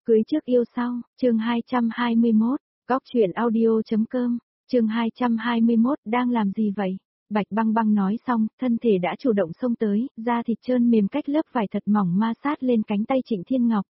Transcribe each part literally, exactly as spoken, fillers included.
Cưới trước yêu sau, chương hai trăm hai mươi mốt, góc truyện audio.com, chương hai trăm hai mươi mốt, đang làm gì vậy? Bạch Băng Băng nói xong, thân thể đã chủ động xông tới, da thịt trơn mềm cách lớp vải thật mỏng ma sát lên cánh tay Trịnh Thiên Ngọc.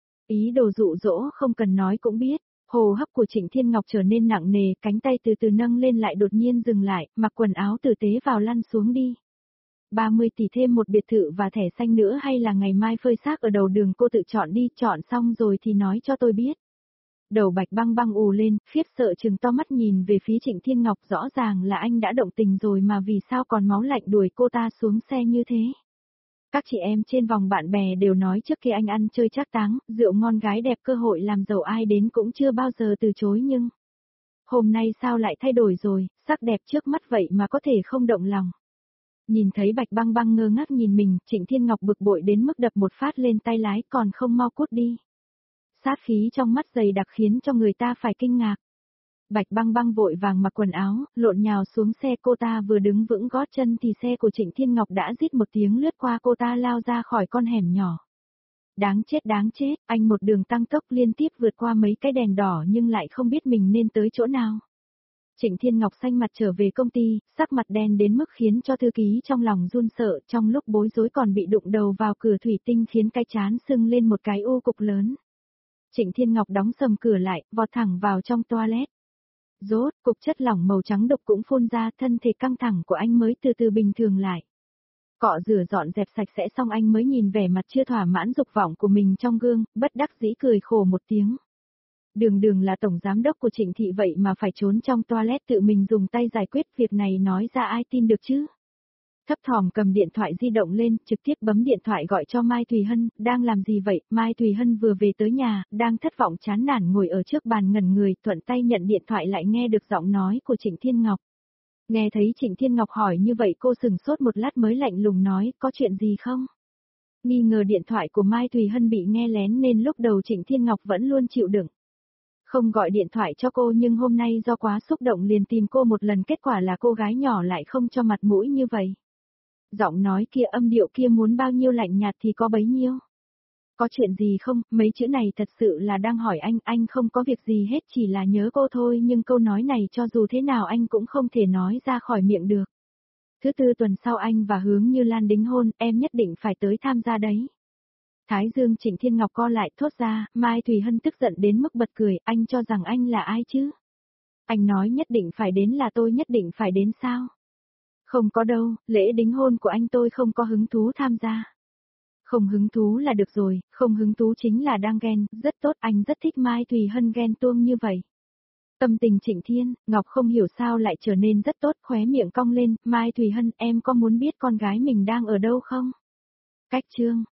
Ý đồ dụ dỗ không cần nói cũng biết, hô hấp của Trịnh Thiên Ngọc trở nên nặng nề, cánh tay từ từ nâng lên lại đột nhiên dừng lại, mặc quần áo tử tế vào lăn xuống đi. ba mươi tỷ thêm một biệt thự và thẻ xanh nữa hay là ngày mai phơi xác ở đầu đường, cô tự chọn đi, chọn xong rồi thì nói cho tôi biết. Đầu Bạch Băng Băng ù lên, khiếp sợ trừng to mắt nhìn về phía Trịnh Thiên Ngọc, rõ ràng là anh đã động tình rồi mà vì sao còn máu lạnh đuổi cô ta xuống xe như thế. Các chị em trên vòng bạn bè đều nói trước khi anh ăn chơi trác táng, rượu ngon gái đẹp, cơ hội làm giàu ai đến cũng chưa bao giờ từ chối, nhưng hôm nay sao lại thay đổi rồi, sắc đẹp trước mắt vậy mà có thể không động lòng. Nhìn thấy Bạch Băng Băng ngơ ngác nhìn mình, Trịnh Thiên Ngọc bực bội đến mức đập một phát lên tay lái, còn không mau cút đi. Sát khí trong mắt dày đặc khiến cho người ta phải kinh ngạc. Bạch Băng Băng vội vàng mặc quần áo, lộn nhào xuống xe, cô ta vừa đứng vững gót chân thì xe của Trịnh Thiên Ngọc đã rít một tiếng lướt qua cô ta, lao ra khỏi con hẻm nhỏ. Đáng chết đáng chết, anh một đường tăng tốc liên tiếp vượt qua mấy cái đèn đỏ nhưng lại không biết mình nên tới chỗ nào. Trịnh Thiên Ngọc xanh mặt trở về công ty, sắc mặt đen đến mức khiến cho thư ký trong lòng run sợ, trong lúc bối rối còn bị đụng đầu vào cửa thủy tinh khiến cái trán sưng lên một cái u cục lớn. Trịnh Thiên Ngọc đóng sầm cửa lại, vọt thẳng vào trong toilet. Rốt, cục chất lỏng màu trắng đục cũng phun ra, thân thể căng thẳng của anh mới từ từ bình thường lại. Cọ rửa dọn dẹp sạch sẽ xong anh mới nhìn vẻ mặt chưa thỏa mãn dục vọng của mình trong gương, bất đắc dĩ cười khổ một tiếng. Đường đường là tổng giám đốc của Trịnh thị vậy mà phải trốn trong toilet tự mình dùng tay giải quyết việc này, nói ra ai tin được chứ. Thấp thỏm cầm điện thoại di động lên, trực tiếp bấm điện thoại gọi cho Mai Thùy Hân, đang làm gì vậy? Mai Thùy Hân vừa về tới nhà, đang thất vọng chán nản ngồi ở trước bàn ngẩn người, thuận tay nhận điện thoại lại nghe được giọng nói của Trịnh Thiên Ngọc. Nghe thấy Trịnh Thiên Ngọc hỏi như vậy cô sừng sốt một lát mới lạnh lùng nói, có chuyện gì không? Nghi ngờ điện thoại của Mai Thùy Hân bị nghe lén nên lúc đầu Trịnh Thiên Ngọc vẫn luôn chịu đựng. Không gọi điện thoại cho cô, nhưng hôm nay do quá xúc động liền tìm cô một lần, kết quả là cô gái nhỏ lại không cho mặt mũi như vậy. Giọng nói kia, âm điệu kia muốn bao nhiêu lạnh nhạt thì có bấy nhiêu. Có chuyện gì không? Mấy chữ này thật sự là đang hỏi anh, anh không có việc gì hết, chỉ là nhớ cô thôi, nhưng câu nói này cho dù thế nào anh cũng không thể nói ra khỏi miệng được. Thứ tư tuần sau anh và Hướng Như Lan đính hôn, em nhất định phải tới tham gia đấy. Thái dương Trịnh Thiên Ngọc co lại thốt ra, Mai Thùy Hân tức giận đến mức bật cười, anh cho rằng anh là ai chứ? Anh nói nhất định phải đến là tôi nhất định phải đến sao? Không có đâu, lễ đính hôn của anh tôi không có hứng thú tham gia. Không hứng thú là được rồi, không hứng thú chính là đang ghen, rất tốt, anh rất thích Mai Thùy Hân ghen tuông như vậy. Tâm tình Trịnh Thiên Ngọc không hiểu sao lại trở nên rất tốt, khóe miệng cong lên, Mai Thùy Hân, em có muốn biết con gái mình đang ở đâu không? Cách chương